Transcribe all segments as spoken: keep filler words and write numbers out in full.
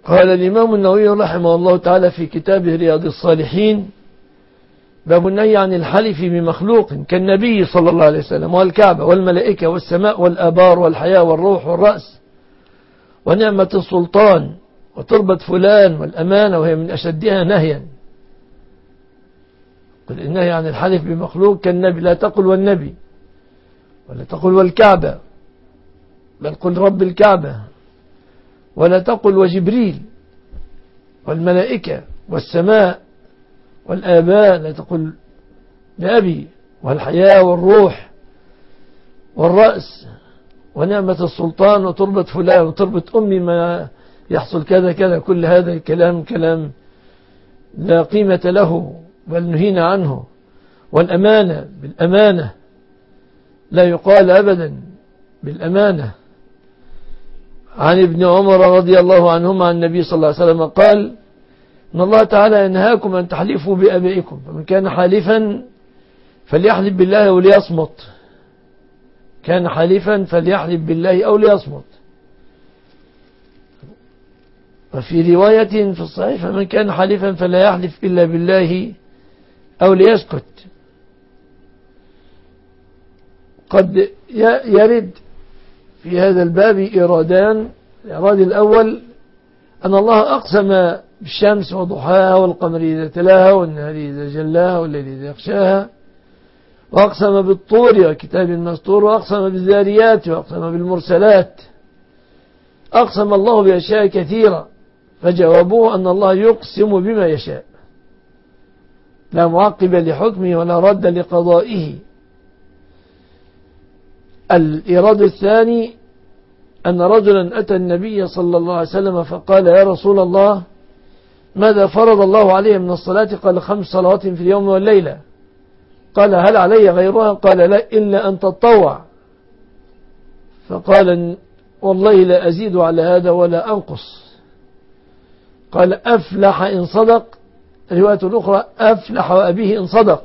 قال الإمام النووي رحمه الله تعالى في كتابه رياض الصالحين: باب النهي عن الحلف بمخلوق كالنبي صلى الله عليه وسلم والكعبة والملائكة والسماء والآبار والحياة والروح والرأس ونعمة السلطان وتربة فلان والأمانة، وهي من أشدها نهيا. قل النهي عن الحلف بمخلوق كالنبي، لا تقل والنبي ولا تقل والكعبة، بل قل رب الكعبة، ولا تقل وجبريل والملائكة والسماء والآباء، لا تقل بأبي، والحياة والروح والرأس ونعمة السلطان وتربة فلان وتربة أمي ما يحصل كذا كذا. كل هذا الكلام كلام لا قيمة له، بل نهينا عنه. والأمانة بالأمانة، لا يقال أبدا بالأمانة. عن ابن عمر رضي الله عنهما عن النبي صلى الله عليه وسلم قال: إن الله تعالى ينهاكم أن تحلفوا بآبائكم، فمن كان حالفا فليحلف بالله أو ليصمت. كان حالفا فليحلف بالله أو ليصمت. وفي رواية في الصحيح: فمن كان حالفا فلا يحلف إلا بالله أو ليسكت. قد يرد في هذا الباب إيرادان. الإيراد الأول أن الله أقسم بالشمس وضحاها والقمر إذا تلاها والنهار إذا جلاها والليل إذا يغشاها، وأقسم بالطور وكتاب مسطور، وأقسم بالذاريات، وأقسم بالمرسلات. أقسم الله بأشياء كثيرة، فجوابوه أن الله يقسم بما يشاء، لا معقب لحكمه ولا رد لقضائه. الإيراد الثاني أن رجلا أتى النبي صلى الله عليه وسلم فقال: يا رسول الله، ماذا فرض الله عليه من الصلاة؟ قال: خمس صلوات في اليوم والليلة. قال: هل علي غيرها؟ قال: لا، إلا أن تطوع. فقال: والله لا أزيد على هذا ولا أنقص. قال: أفلح إن صدق. رواية الأخرى: أفلح وأبيه إن صدق.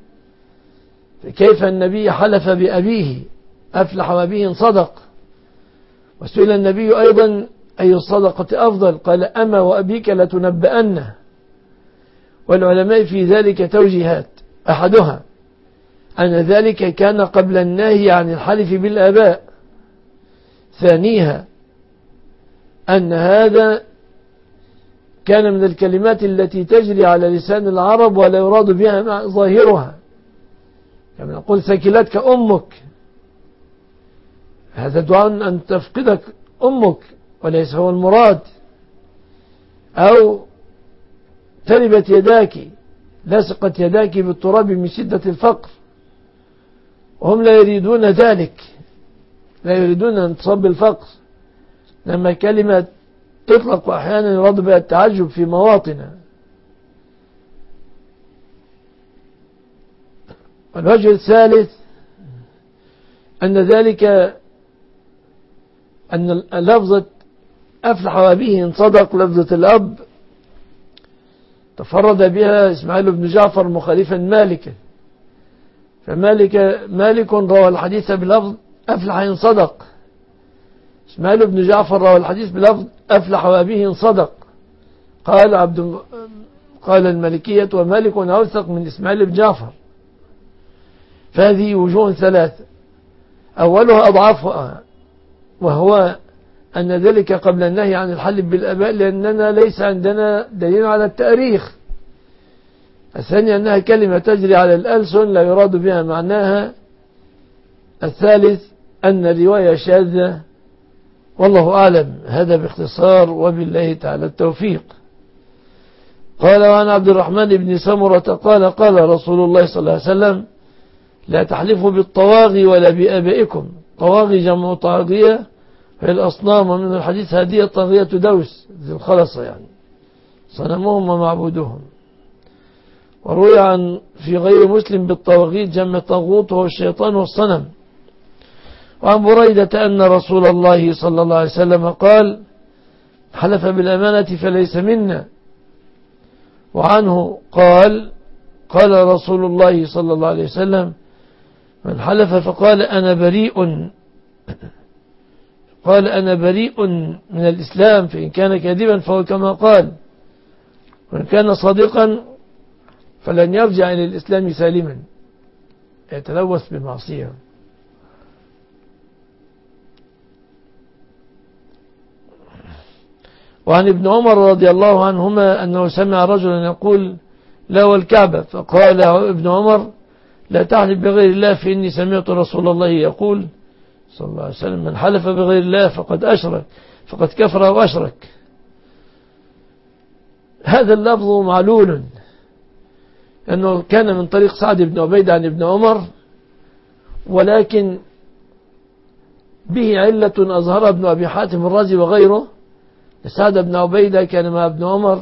فكيف النبي حلف بأبيه؟ أفلح وأبيه إن صدق. وسئل النبي أيضا: أي الصدقة أفضل؟ قال: أما وأبيك لتنبأن. والعلماء في ذلك توجيهات: أحدها أن ذلك كان قبل النهي عن الحلف بالآباء. ثانيها أن هذا كان من الكلمات التي تجري على لسان العرب ولا يراد بها ظاهرها، كما نقول: ثكلتك أمك. هذا دعاء أن تفقدك أمك وليس هو المراد. أو تربت يداك، لصقت يداك بالتراب من شدة الفقر. وهم لا يريدون ذلك، لا يريدون أن تصب الفقر، لما كلمة تطلق وأحيانا يراد بها التعجب في مواطنها. الوجه الثالث أن ذلك أن لفظة أفلح وأبيه إن صدق، لفظة الأب تفرد بها إسماعيل بن جعفر مخالفا مالكا، فمالك مالك روى الحديث بلفظ أفلح إن صدق. إسماعيل بن جعفر روى الحديث بلفظ أفلح وأبيه إن صدق. قال عبد قال المالكية: ومالك أوثق من إسماعيل بن جعفر. فهذه وجوه ثلاثة، أولها أضعافها، وهو أن ذلك قبل النهي عن الحلف بالآباء، لأننا ليس عندنا دليل على التأريخ. الثانية أنها كلمة تجري على الألسن لا يراد بها معناها. الثالث أن الرواية شاذة، والله أعلم. هذا باختصار، وبالله تعالى التوفيق. قال: وعن عبد الرحمن بن سمرة قال: قال رسول الله صلى الله عليه وسلم: لا تحلفوا بالطواغي ولا بآبائكم. طواغي جمع طاغية، هي الأصنام، ومن الحديث: هذه طاغية دوس ذي الخلصة، يعني صنمهم ومعبودهم. وروي عن في غير مسلم بالطواغيت جمع طاغوت، وهو الشيطان والصنم. وعن بريدة أن رسول الله صلى الله عليه وسلم قال: حلف بالأمانة فليس منا. وعنه قال: قال رسول الله صلى الله عليه وسلم: من حلف فقال أنا بريء قال أنا بريء من الإسلام، فإن كان كاذبا فهو كما قال، وإن كان صادقا فلن يرجع إلى الإسلام سالما، يتلوث بمعصية. وعن ابن عمر رضي الله عنهما أنه سمع رجلا يقول لا والكعبة، فقال ابن عمر لا تحلف بغير الله فإني سمعت رسول الله يقول صلى الله عليه وسلم من حلف بغير الله فقد أشرك فقد كفر وأشرك. هذا اللفظ معلول أنه كان من طريق سعد بن عبيدة عن ابن عمر، ولكن به علة أظهرها ابن أبي حاتم الرازي وغيره. سعد بن عبيدة كان مع ابن عمر،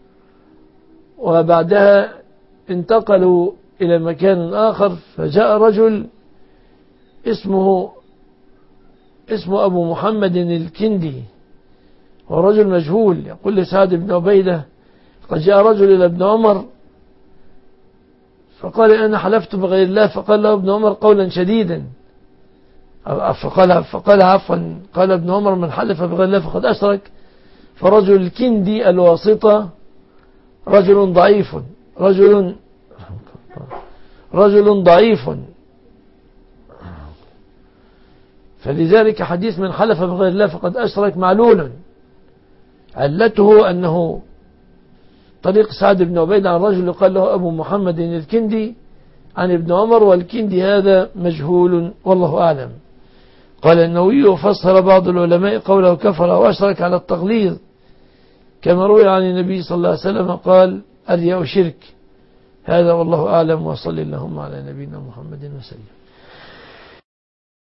وبعدها انتقلوا إلى مكان آخر، فجاء رجل اسمه اسمه أبو محمد الكندي، ورجل مجهول، يقول لسعد بن عبيدة قد جاء رجل إلى ابن عمر فقال أنا حلفت بغير الله، فقال له ابن عمر قولا شديدا، فقال, فقال عفوا قال ابن عمر من حلف بغير الله فقد أشرك. فرجل الكندي الواسطة رجل ضعيف رجل رجل ضعيف فلذلك حديث من حلف بغير الله فقد أشرك معلول. علته أنه طريق سعد بن عبيدة عن رجل قال له أبو محمد الكندي عن ابن عمر، والكندي هذا مجهول والله أعلم. قال النووي وفسر بعض العلماء قوله كفر وأشرك على التغليظ، كما روي عن النبي صلى الله عليه وسلم قال الرياء شرك. هذا والله أعلم، وصلى اللهم على نبينا محمد وسلم.